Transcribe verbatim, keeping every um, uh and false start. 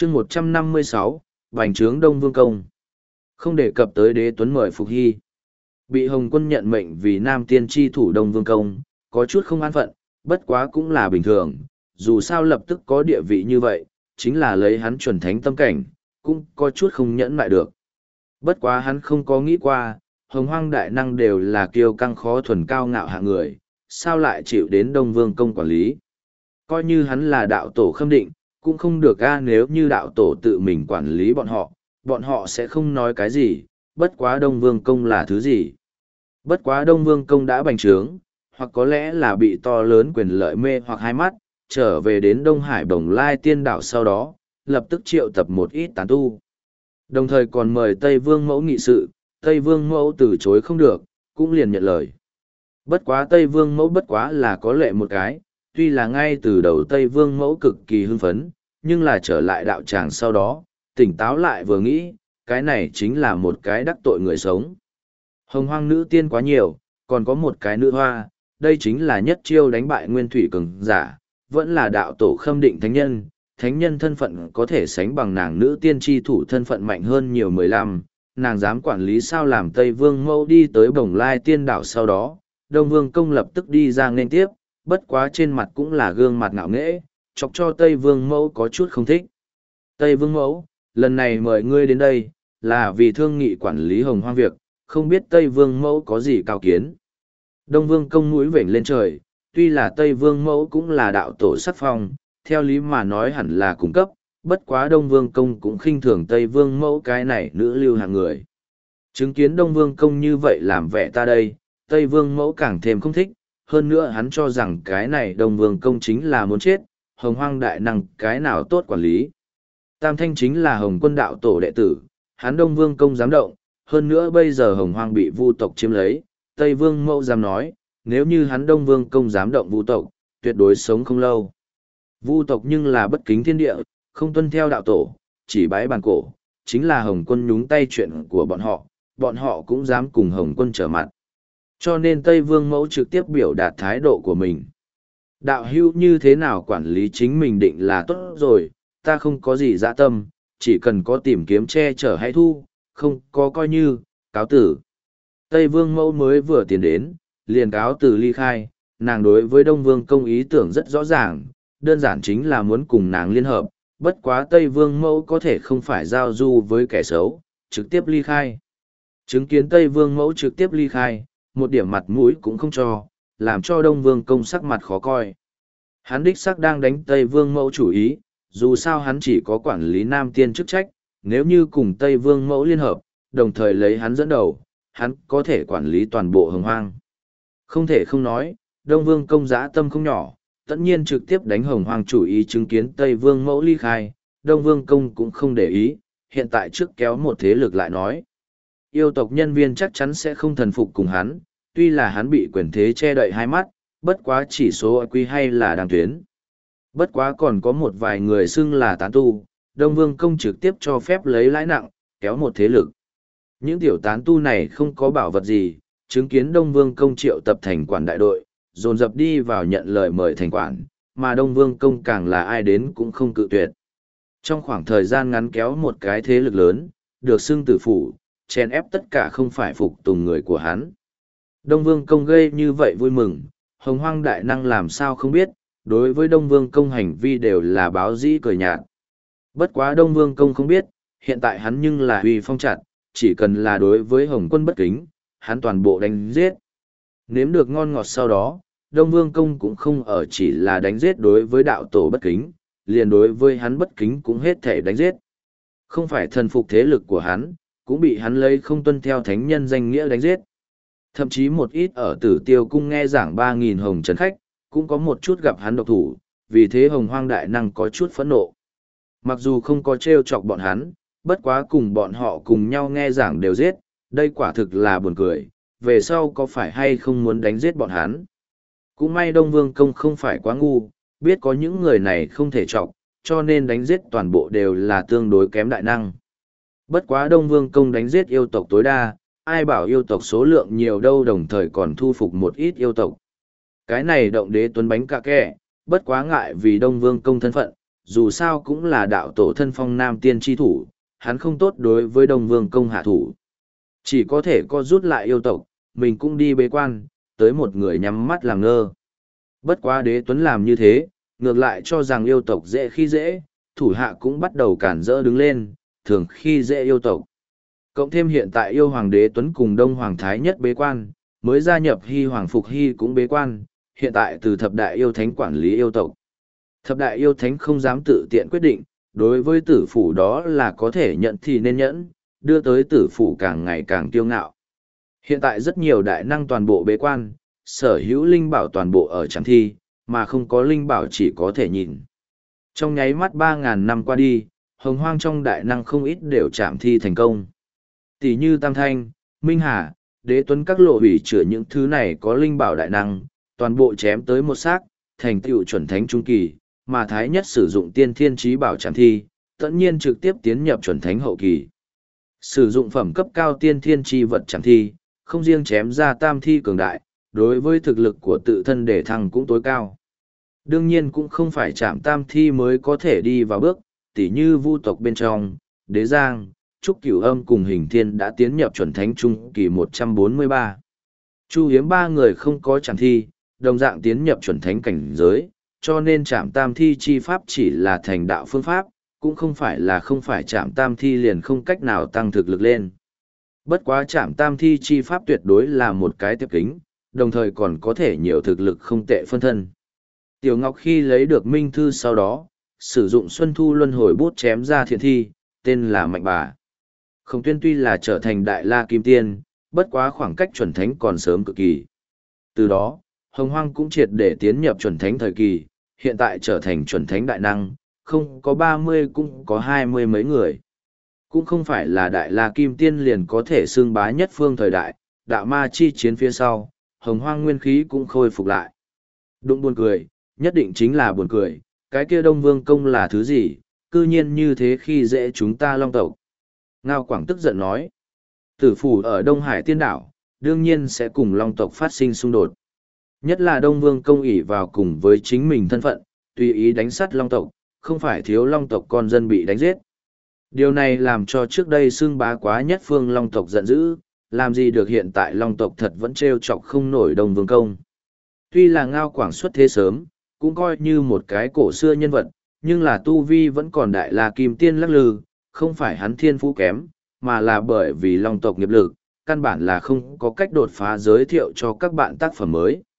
chương một trăm năm mươi sáu, bành trướng Đông Vương Công. Không đề cập tới đế tuấn mời Phục Hy. Bị Hồng Quân nhận mệnh vì Nam Tiên tri thủ Đông Vương Công, có chút không an phận, bất quá cũng là bình thường, dù sao lập tức có địa vị như vậy, chính là lấy hắn chuẩn thánh tâm cảnh, cũng có chút không nhẫn lại được. Bất quá hắn không có nghĩ qua, Hồng Hoang đại năng đều là kiêu căng khó thuần cao ngạo hạng người, sao lại chịu đến Đông Vương Công quản lý. Coi như hắn là đạo tổ khâm định, cũng không được a, nếu như đạo tổ tự mình quản lý bọn họ, bọn họ sẽ không nói cái gì, bất quá Đông Vương Công là thứ gì. Bất quá Đông Vương Công đã bành trướng, hoặc có lẽ là bị to lớn quyền lợi mê hoặc hai mắt, trở về đến Đông Hải Bồng Lai Tiên Đảo sau đó, lập tức triệu tập một ít tán tu. Đồng thời còn mời Tây Vương Mẫu nghị sự, Tây Vương Mẫu từ chối không được, cũng liền nhận lời. Bất quá Tây Vương Mẫu bất quá là có lệ một cái, tuy là ngay từ đầu Tây Vương Mẫu cực kỳ hưng phấn, nhưng là trở lại đạo tràng sau đó, tỉnh táo lại vừa nghĩ, cái này chính là một cái đắc tội người sống. Hồng Hoang nữ tiên quá nhiều, còn có một cái nữ hoa, đây chính là nhất chiêu đánh bại nguyên thủy cường giả, vẫn là đạo tổ khâm định thánh nhân, thánh nhân thân phận có thể sánh bằng nàng nữ tiên tri thủ thân phận mạnh hơn nhiều mười lăm, nàng dám quản lý sao làm Tây Vương Mẫu đi tới Bồng Lai Tiên Đảo sau đó, Đông Vương Công lập tức đi ra nghênh tiếp, bất quá trên mặt cũng là gương mặt ngạo nghễ, chọc cho Tây Vương Mẫu có chút không thích. Tây Vương Mẫu, lần này mời ngươi đến đây, là vì thương nghị quản lý Hồng Hoang việc, không biết Tây Vương Mẫu có gì cao kiến. Đông Vương Công mũi vểnh lên trời, tuy là Tây Vương Mẫu cũng là đạo tổ sắc phong, theo lý mà nói hẳn là cung cấp, bất quá Đông Vương Công cũng khinh thường Tây Vương Mẫu cái này nữ lưu hạng người. Chứng kiến Đông Vương Công như vậy làm vẻ ta đây, Tây Vương Mẫu càng thêm không thích, hơn nữa hắn cho rằng cái này Đông Vương Công chính là muốn chết, Hồng Hoang đại năng cái nào tốt quản lý. Tam Thanh chính là Hồng Quân đạo tổ đệ tử, hắn Đông Vương Công dám động, hơn nữa bây giờ Hồng Hoang bị Vu tộc chiếm lấy, Tây Vương Mẫu dám nói, nếu như hắn Đông Vương Công dám động Vu tộc, tuyệt đối sống không lâu. Vu tộc nhưng là bất kính thiên địa, không tuân theo đạo tổ, chỉ bái bàn cổ, chính là Hồng Quân nhúng tay chuyện của bọn họ, bọn họ cũng dám cùng Hồng Quân trở mặt. Cho nên Tây Vương Mẫu trực tiếp biểu đạt thái độ của mình. Đạo hữu như thế nào quản lý chính mình định là tốt rồi, ta không có gì dã tâm, chỉ cần có tìm kiếm che chở hay thu, không có coi như, cáo tử. Tây Vương Mẫu mới vừa tiến đến, liền cáo từ ly khai, nàng đối với Đông Vương Công ý tưởng rất rõ ràng, đơn giản chính là muốn cùng nàng liên hợp, bất quá Tây Vương Mẫu có thể không phải giao du với kẻ xấu, trực tiếp ly khai. Chứng kiến Tây Vương Mẫu trực tiếp ly khai, một điểm mặt mũi cũng không cho, làm cho Đông Vương Công sắc mặt khó coi. Hắn đích xác đang đánh Tây Vương Mẫu chủ ý, dù sao hắn chỉ có quản lý Nam Tiên chức trách, nếu như cùng Tây Vương Mẫu liên hợp, đồng thời lấy hắn dẫn đầu, hắn có thể quản lý toàn bộ Hồng Hoang. Không thể không nói, Đông Vương Công dã tâm không nhỏ, tất nhiên trực tiếp đánh Hồng Hoang chủ ý chứng kiến Tây Vương Mẫu ly khai, Đông Vương Công cũng không để ý, hiện tại trước kéo một thế lực lại nói. Yêu tộc nhân viên chắc chắn sẽ không thần phục cùng hắn, tuy là hắn bị quyền thế che đậy hai mắt, bất quá chỉ số i kiu hay là đang tuyến. Bất quá còn có một vài người xưng là tán tu, Đông Vương Công trực tiếp cho phép lấy lãi nặng, kéo một thế lực. Những tiểu tán tu này không có bảo vật gì, chứng kiến Đông Vương Công triệu tập thành quản đại đội, dồn dập đi vào nhận lời mời thành quản, mà Đông Vương Công càng là ai đến cũng không cự tuyệt. Trong khoảng thời gian ngắn kéo một cái thế lực lớn, được xưng tử phủ, chèn ép tất cả không phải phục tùng người của hắn. Đông Vương Công gây như vậy vui mừng, Hồng Hoang đại năng làm sao không biết, đối với Đông Vương Công hành vi đều là báo dĩ cười nhạt. Bất quá Đông Vương Công không biết, hiện tại hắn nhưng là uy phong chặt, chỉ cần là đối với Hồng Quân bất kính, hắn toàn bộ đánh giết. Nếm được ngon ngọt sau đó, Đông Vương Công cũng không ở chỉ là đánh giết đối với đạo tổ bất kính, liền đối với hắn bất kính cũng hết thể đánh giết. Không phải thần phục thế lực của hắn, cũng bị hắn lấy không tuân theo thánh nhân danh nghĩa đánh giết. Thậm chí một ít ở Tử Tiêu Cung nghe giảng ba nghìn hồng trần khách, cũng có một chút gặp hắn độc thủ, vì thế Hồng Hoang đại năng có chút phẫn nộ. Mặc dù không có trêu chọc bọn hắn, bất quá cùng bọn họ cùng nhau nghe giảng đều giết, đây quả thực là buồn cười, về sau có phải hay không muốn đánh giết bọn hắn. Cũng may Đông Vương Công không phải quá ngu, biết có những người này không thể chọc, cho nên đánh giết toàn bộ đều là tương đối kém đại năng. Bất quá Đông Vương Công đánh giết yêu tộc tối đa, ai bảo yêu tộc số lượng nhiều đâu, đồng thời còn thu phục một ít yêu tộc. Cái này động đế tuấn bánh cà kẹ, bất quá ngại vì Đông Vương Công thân phận, dù sao cũng là đạo tổ thân phong nam tiên tri thủ, hắn không tốt đối với Đông Vương công hạ thủ. Chỉ có thể co rút lại yêu tộc, mình cũng đi bế quan, tới một người nhắm mắt làm ngơ. Bất quá Đế Tuấn làm như thế, ngược lại cho rằng yêu tộc dễ khi dễ, thủ hạ cũng bắt đầu cản rỡ đứng lên, thường khi dễ yêu tộc. Cộng thêm hiện tại yêu hoàng Đế Tuấn cùng Đông Hoàng Thái Nhất bế quan, mới gia nhập Hy Hoàng Phục Hy cũng bế quan, hiện tại từ thập đại yêu thánh quản lý yêu tộc. Thập đại yêu thánh không dám tự tiện quyết định, đối với tử phủ đó là có thể nhận thì nên nhẫn, đưa tới tử phủ càng ngày càng kiêu ngạo. Hiện tại rất nhiều đại năng toàn bộ bế quan, sở hữu linh bảo toàn bộ ở trạm thi, mà không có linh bảo chỉ có thể nhìn. Trong nháy mắt ba ngàn năm qua đi, hồng hoang trong đại năng không ít đều trạm thi thành công. Tỷ như Tam Thanh, Minh Hà, Đế Tuấn các lộ hủy chữa những thứ này có linh bảo đại năng, toàn bộ chém tới một xác, thành tựu chuẩn thánh trung kỳ, mà Thái Nhất sử dụng tiên thiên trí bảo trạm thi, tất nhiên trực tiếp tiến nhập chuẩn thánh hậu kỳ. Sử dụng phẩm cấp cao tiên thiên chi vật trạm thi, không riêng chém ra tam thi cường đại, đối với thực lực của tự thân để thăng cũng tối cao. Đương nhiên cũng không phải chạm tam thi mới có thể đi vào bước, tỉ như vu tộc bên trong, Đế Giang, Trúc Cửu Âm cùng Hình Thiên đã tiến nhập chuẩn thánh trung kỳ một trăm bốn mươi ba. Chu Hiếm ba người không có chạm thi, đồng dạng tiến nhập chuẩn thánh cảnh giới, cho nên chạm tam thi chi pháp chỉ là thành đạo phương pháp, cũng không phải là không phải chạm tam thi liền không cách nào tăng thực lực lên. Bất quá chạm tam thi chi pháp tuyệt đối là một cái tiếp kính, đồng thời còn có thể nhiều thực lực không tệ phân thân. Tiểu Ngọc khi lấy được minh thư sau đó, sử dụng Xuân Thu Luân Hồi bút chém ra thiện thi, tên là Mạnh Bà. Khổng Tuyên tuy là trở thành Đại La Kim Tiên, bất quá khoảng cách chuẩn thánh còn sớm cực kỳ. Từ đó, Hồng Hoang cũng triệt để tiến nhập chuẩn thánh thời kỳ, hiện tại trở thành chuẩn thánh đại năng, không có ba mươi cũng có hai mươi mấy người. Cũng không phải là Đại La Kim Tiên liền có thể xưng bá nhất phương thời đại, đạo ma chi chiến phía sau, Hồng Hoang nguyên khí cũng khôi phục lại. Đụng buồn cười, nhất định chính là buồn cười, cái kia Đông Vương công là thứ gì, cư nhiên như thế khi dễ chúng ta Long tộc. Ngao Quảng tức giận nói, tử phủ ở Đông Hải Tiên Đảo, đương nhiên sẽ cùng Long tộc phát sinh xung đột. Nhất là Đông Vương công ỷ vào cùng với chính mình thân phận, tùy ý đánh sát Long tộc, không phải thiếu Long tộc con dân bị đánh giết. Điều này làm cho trước đây xương bá quá nhất phương Long tộc giận dữ, làm gì được hiện tại Long tộc thật vẫn trêu chọc không nổi Đông Vương công. Tuy là Ngao Quảng xuất thế sớm, cũng coi như một cái cổ xưa nhân vật, nhưng là tu vi vẫn còn Đại La Kim Tiên lắc lư, không phải hắn thiên phú kém, mà là bởi vì Long tộc nghiệp lực, căn bản là không có cách đột phá giới thiệu cho các bạn tác phẩm mới.